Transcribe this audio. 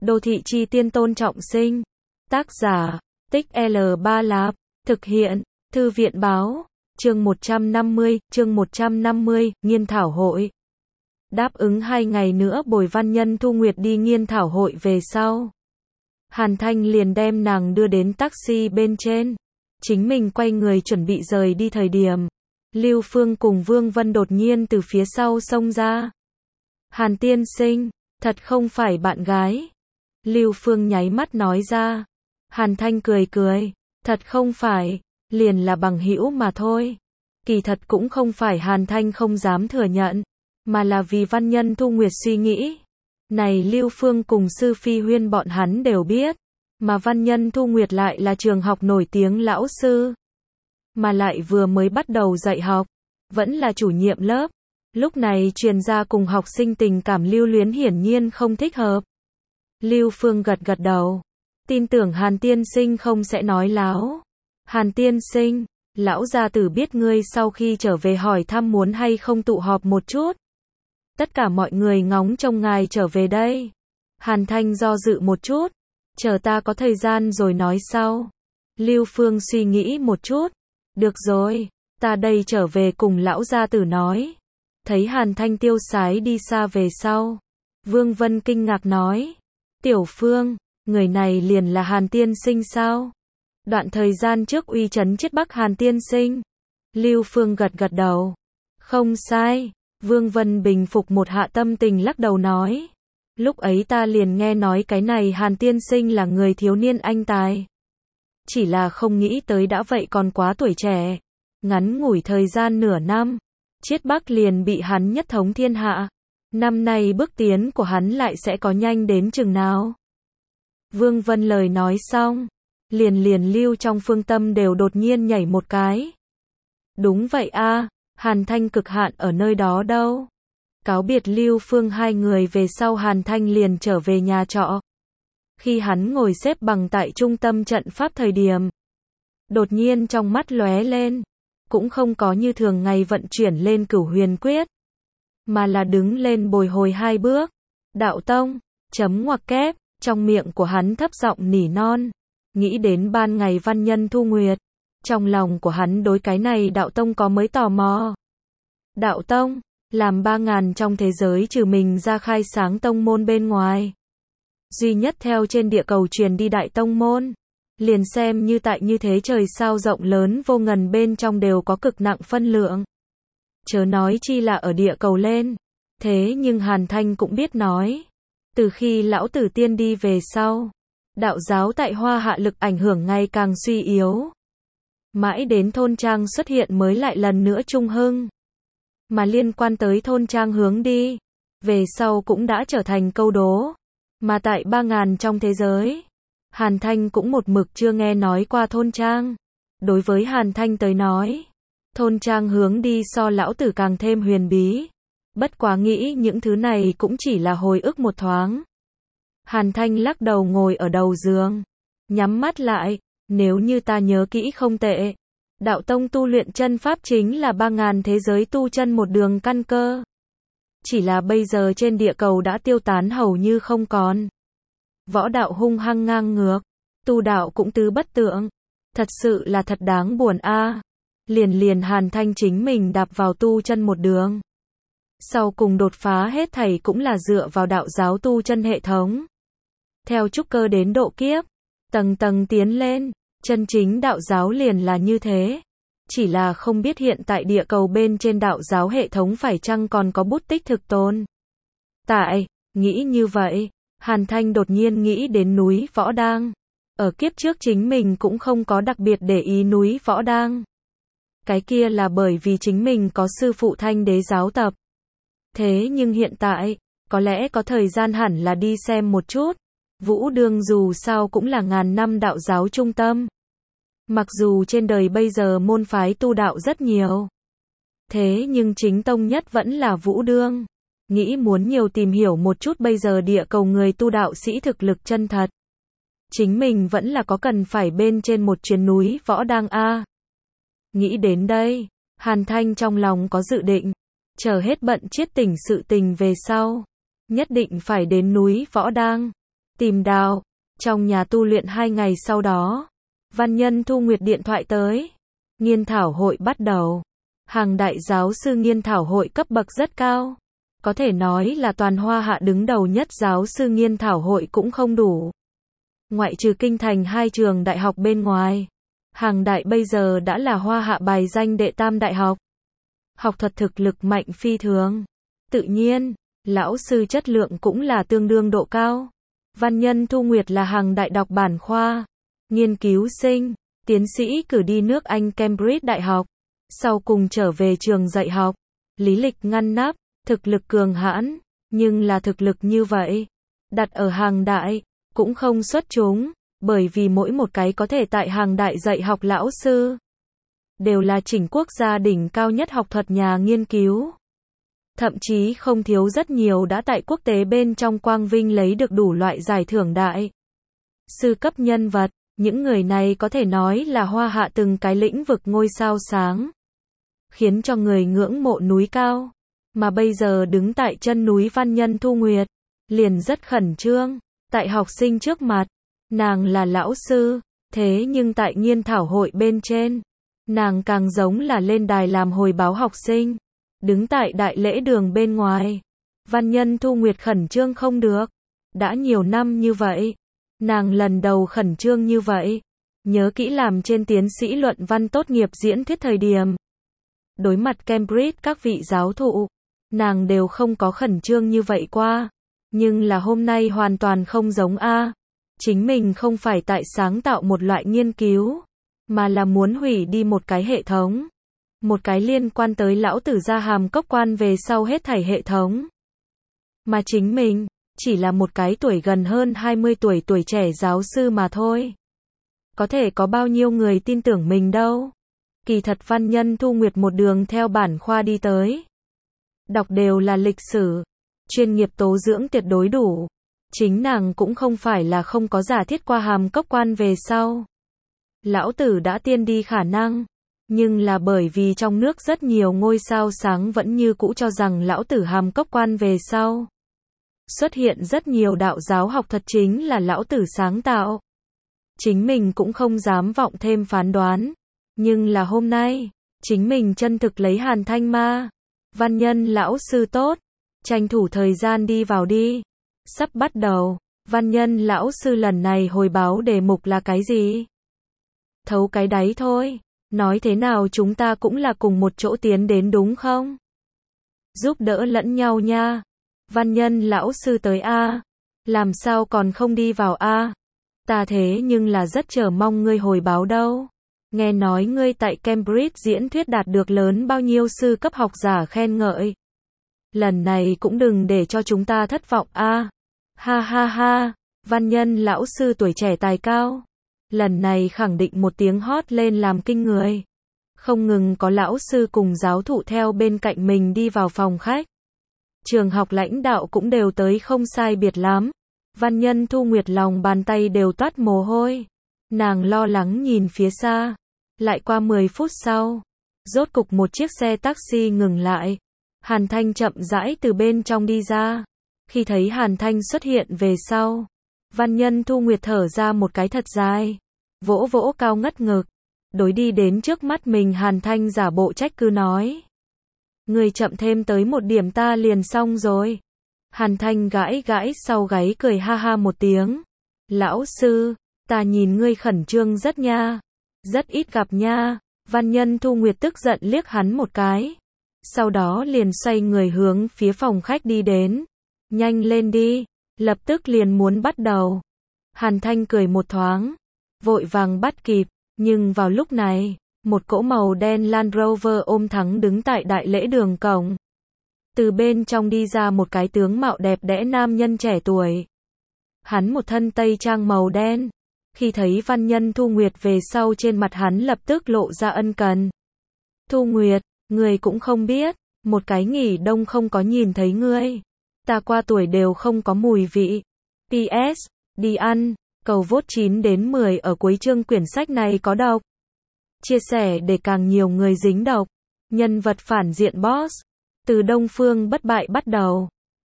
Đô thị chi tiên Tôn Trọng Sinh. Tác giả, Tích L3 Lạp. Thực hiện, Thư viện báo. Chương 150, nghiên thảo hội. Đáp ứng 2 ngày nữa bồi Văn Nhân Thu Nguyệt đi nghiên thảo hội về sau. Hàn Thanh liền đem nàng đưa đến taxi bên trên. Chính mình quay người chuẩn bị rời đi thời điểm. Lưu Phương cùng Vương Vân đột nhiên từ phía sau xông ra. Hàn tiên sinh, thật không phải bạn gái. Lưu Phương nháy mắt nói ra. Hàn Thanh cười cười, thật không phải, liền là bằng hữu mà thôi. Kỳ thật cũng không phải Hàn Thanh không dám thừa nhận, mà là vì Văn Nhân Thu Nguyệt suy nghĩ. Này Lưu Phương cùng Sư Phi Huyên bọn hắn đều biết, mà Văn Nhân Thu Nguyệt lại là trường học nổi tiếng lão sư, mà lại vừa mới bắt đầu dạy học, vẫn là chủ nhiệm lớp. Lúc này truyền ra cùng học sinh tình cảm lưu luyến hiển nhiên không thích hợp. Lưu Phương gật gật đầu, tin tưởng Hàn tiên sinh không sẽ nói láo. Hàn tiên sinh, lão gia tử biết ngươi sau khi trở về hỏi thăm muốn hay không tụ họp một chút. Tất cả mọi người ngóng trông ngài trở về đây. Hàn Thanh do dự một chút, chờ ta có thời gian rồi nói sau. Lưu Phương suy nghĩ một chút, được rồi, ta đây trở về cùng lão gia tử nói. Thấy Hàn Thanh tiêu sái đi xa về sau, Vương Vân kinh ngạc nói, Tiểu Phương, người này liền là Hàn tiên sinh sao? Đoạn thời gian trước uy chấn chết Bắc Hàn tiên sinh. Lưu Phương gật gật đầu, không sai. Vương Vân bình phục một hạ tâm tình lắc đầu nói, lúc ấy ta liền nghe nói cái này Hàn tiên sinh là người thiếu niên anh tài. Chỉ là không nghĩ tới đã vậy còn quá tuổi trẻ. Ngắn ngủi thời gian nửa năm, Chiết Bắc liền bị hắn nhất thống thiên hạ. Năm nay bước tiến của hắn lại sẽ có nhanh đến chừng nào? Vương Vân lời nói xong, liền Lưu trong phương tâm đều đột nhiên nhảy một cái. Đúng vậy a, Hàn Thanh cực hạn ở nơi đó đâu. Cáo biệt Lưu Phương hai người về sau Hàn Thanh liền trở về nhà trọ. Khi hắn ngồi xếp bằng tại trung tâm trận pháp thời điểm, đột nhiên trong mắt lóe lên, cũng không có như thường ngày vận chuyển lên Cửu Huyền Quyết, mà là đứng lên bồi hồi 2 bước. Đạo tông, chấm ngoặc kép, trong miệng của hắn thấp giọng nỉ non, nghĩ đến ban ngày Văn Nhân Thu Nguyệt, trong lòng của hắn đối cái này đạo tông có mới tò mò. Đạo tông, làm 3000 trong thế giới trừ mình ra khai sáng tông môn bên ngoài, duy nhất theo trên địa cầu truyền đi đại tông môn. Liền xem như tại như thế trời sao rộng lớn vô ngần bên trong đều có cực nặng phân lượng. Chớ nói chi là ở địa cầu lên. Thế nhưng Hàn Thanh cũng biết nói, từ khi lão tử tiên đi về sau, đạo giáo tại Hoa Hạ lực ảnh hưởng ngày càng suy yếu. Mãi đến thôn trang xuất hiện mới lại lần nữa trung hưng. Mà liên quan tới thôn trang hướng đi, về sau cũng đã trở thành câu đố. Mà tại 3000 trong thế giới, Hàn Thanh cũng một mực chưa nghe nói qua thôn trang. Đối với Hàn Thanh tới nói, thôn trang hướng đi so lão tử càng thêm huyền bí. Bất quá nghĩ những thứ này cũng chỉ là hồi ức một thoáng. Hàn Thanh lắc đầu ngồi ở đầu giường, nhắm mắt lại, nếu như ta nhớ kỹ không tệ, đạo tông tu luyện chân pháp chính là 3000 thế giới tu chân một đường căn cơ. Chỉ là bây giờ trên địa cầu đã tiêu tán hầu như không còn. Võ đạo hung hăng ngang ngược, tu đạo cũng tứ bất tượng. Thật sự là thật đáng buồn a. Liền Hàn Thanh chính mình đạp vào tu chân một đường. Sau cùng đột phá hết thảy cũng là dựa vào đạo giáo tu chân hệ thống. Theo trúc cơ đến độ kiếp, tầng tầng tiến lên, chân chính đạo giáo liền là như thế. Chỉ là không biết hiện tại địa cầu bên trên đạo giáo hệ thống phải chăng còn có bút tích thực tồn. Tại, nghĩ như vậy, Hàn Thanh đột nhiên nghĩ đến núi Võ Đang. Ở kiếp trước chính mình cũng không có đặc biệt để ý núi Võ Đang. Cái kia là bởi vì chính mình có sư phụ Thanh Đế giáo tập. Thế nhưng hiện tại, có lẽ có thời gian hẳn là đi xem một chút. Vũ Đương dù sao cũng là ngàn năm đạo giáo trung tâm. Mặc dù trên đời bây giờ môn phái tu đạo rất nhiều, thế nhưng chính tông nhất vẫn là Vũ Đương. Nghĩ muốn nhiều tìm hiểu một chút bây giờ địa cầu người tu đạo sĩ thực lực chân thật. Chính mình vẫn là có cần phải bên trên một chuyến núi Võ Đang a. Nghĩ đến đây, Hàn Thanh trong lòng có dự định, chờ hết bận chiết tỉnh sự tình về sau, nhất định phải đến núi Võ Đang. Tìm Đào. Trong nhà tu luyện 2 ngày sau đó, Văn Nhân Thu Nguyệt điện thoại tới. Nghiên thảo hội bắt đầu. Hàng đại giáo sư nghiên thảo hội cấp bậc rất cao. Có thể nói là toàn Hoa Hạ đứng đầu nhất giáo sư nghiên thảo hội cũng không đủ. Ngoại trừ kinh thành 2 trường đại học bên ngoài, Hàng đại bây giờ đã là Hoa Hạ bài danh đệ tam đại học. Học thuật thực lực mạnh phi thường. Tự nhiên, lão sư chất lượng cũng là tương đương độ cao. Văn Nhân Thu Nguyệt là Hàng đại đọc bản khoa, nghiên cứu sinh, tiến sĩ cử đi nước Anh Cambridge Đại học, sau cùng trở về trường dạy học. Lý lịch ngăn nắp, thực lực cường hãn, nhưng là thực lực như vậy, đặt ở Hàng đại, cũng không xuất chúng, bởi vì mỗi một cái có thể tại Hàng đại dạy học lão sư, đều là chỉnh quốc gia đỉnh cao nhất học thuật nhà nghiên cứu. Thậm chí không thiếu rất nhiều đã tại quốc tế bên trong quang vinh lấy được đủ loại giải thưởng đại sư cấp nhân vật. Những người này có thể nói là Hoa Hạ từng cái lĩnh vực ngôi sao sáng, khiến cho người ngưỡng mộ núi cao. Mà bây giờ đứng tại chân núi Văn Nhân Thu Nguyệt, liền rất khẩn trương. Tại học sinh trước mặt, nàng là lão sư, thế nhưng tại nghiên thảo hội bên trên, nàng càng giống là lên đài làm hồi báo học sinh. Đứng tại đại lễ đường bên ngoài, Văn Nhân Thu Nguyệt khẩn trương không được. Đã nhiều năm như vậy, nàng lần đầu khẩn trương như vậy. Nhớ kỹ làm trên tiến sĩ luận văn tốt nghiệp diễn thuyết thời điểm, đối mặt Cambridge các vị giáo thụ, nàng đều không có khẩn trương như vậy qua. Nhưng là hôm nay hoàn toàn không giống a. Chính mình không phải tại sáng tạo một loại nghiên cứu, mà là muốn hủy đi một cái hệ thống. Một cái liên quan tới lão tử gia hàm cốc quan về sau hết thảy hệ thống. Mà chính mình, chỉ là một cái tuổi gần hơn 20 tuổi tuổi trẻ giáo sư mà thôi. Có thể có bao nhiêu người tin tưởng mình đâu. Kỳ thật Văn Nhân Thu Nguyệt một đường theo bản khoa đi tới. Đọc đều là lịch sử. Chuyên nghiệp tố dưỡng tuyệt đối đủ. Chính nàng cũng không phải là không có giả thiết qua hàm cốc quan về sau. Lão tử đã tiên đi khả năng. Nhưng là bởi vì trong nước rất nhiều ngôi sao sáng vẫn như cũ cho rằng lão tử hàm cốc quan về sau. Xuất hiện rất nhiều đạo giáo học thuật chính là lão tử sáng tạo. Chính mình cũng không dám vọng thêm phán đoán. Nhưng là hôm nay, chính mình chân thực lấy Hàn Thanh Ma. Văn Nhân lão sư tốt, tranh thủ thời gian đi vào đi. Sắp bắt đầu, Văn Nhân lão sư lần này hồi báo đề mục là cái gì? Thấu cái đáy thôi. Nói thế nào chúng ta cũng là cùng một chỗ tiến đến đúng không? Giúp đỡ lẫn nhau nha. Văn Nhân lão sư tới a. Làm sao còn không đi vào a? Ta thế nhưng là rất chờ mong ngươi hồi báo đâu. Nghe nói ngươi tại Cambridge diễn thuyết đạt được lớn bao nhiêu sư cấp học giả khen ngợi. Lần này cũng đừng để cho chúng ta thất vọng a. Ha ha ha, Văn Nhân lão sư tuổi trẻ tài cao. Lần này khẳng định một tiếng hót lên làm kinh người. Không ngừng có lão sư cùng giáo thụ theo bên cạnh mình đi vào phòng khách. Trường học lãnh đạo cũng đều tới không sai biệt lắm. Văn Nhân Thu Nguyệt lòng bàn tay đều toát mồ hôi. Nàng lo lắng nhìn phía xa. Lại qua 10 phút sau, rốt cục một chiếc xe taxi ngừng lại. Hàn Thanh chậm rãi từ bên trong đi ra. Khi thấy Hàn Thanh xuất hiện về sau, Văn Nhân Thu Nguyệt thở ra một cái thật dài, vỗ vỗ cao ngất ngực, đối đi đến trước mắt mình Hàn Thanh giả bộ trách cứ nói. Người chậm thêm tới một điểm ta liền xong rồi. Hàn Thanh gãi gãi sau gáy cười ha ha một tiếng. Lão sư, ta nhìn ngươi khẩn trương rất nha. Rất ít gặp nha. Văn Nhân Thu Nguyệt tức giận liếc hắn một cái. Sau đó liền xoay người hướng phía phòng khách đi đến. Nhanh lên đi. Lập tức liền muốn bắt đầu. Hàn Thanh cười một thoáng. Vội vàng bắt kịp. Nhưng vào lúc này, một cỗ màu đen Land Rover ôm thắng đứng tại đại lễ đường cổng. Từ bên trong đi ra một cái tướng mạo đẹp đẽ nam nhân trẻ tuổi. Hắn một thân tây trang màu đen. Khi thấy Văn Nhân Thu Nguyệt về sau trên mặt hắn lập tức lộ ra ân cần. Thu Nguyệt, người cũng không biết, một cái nghỉ đông không có nhìn thấy ngươi. Ta qua tuổi đều không có mùi vị. PS, đi ăn, cầu vote 9 đến 10 ở cuối chương quyển sách này có độc. Chia sẻ để càng nhiều người dính độc. Nhân vật phản diện boss. Từ Đông Phương bất bại bắt đầu.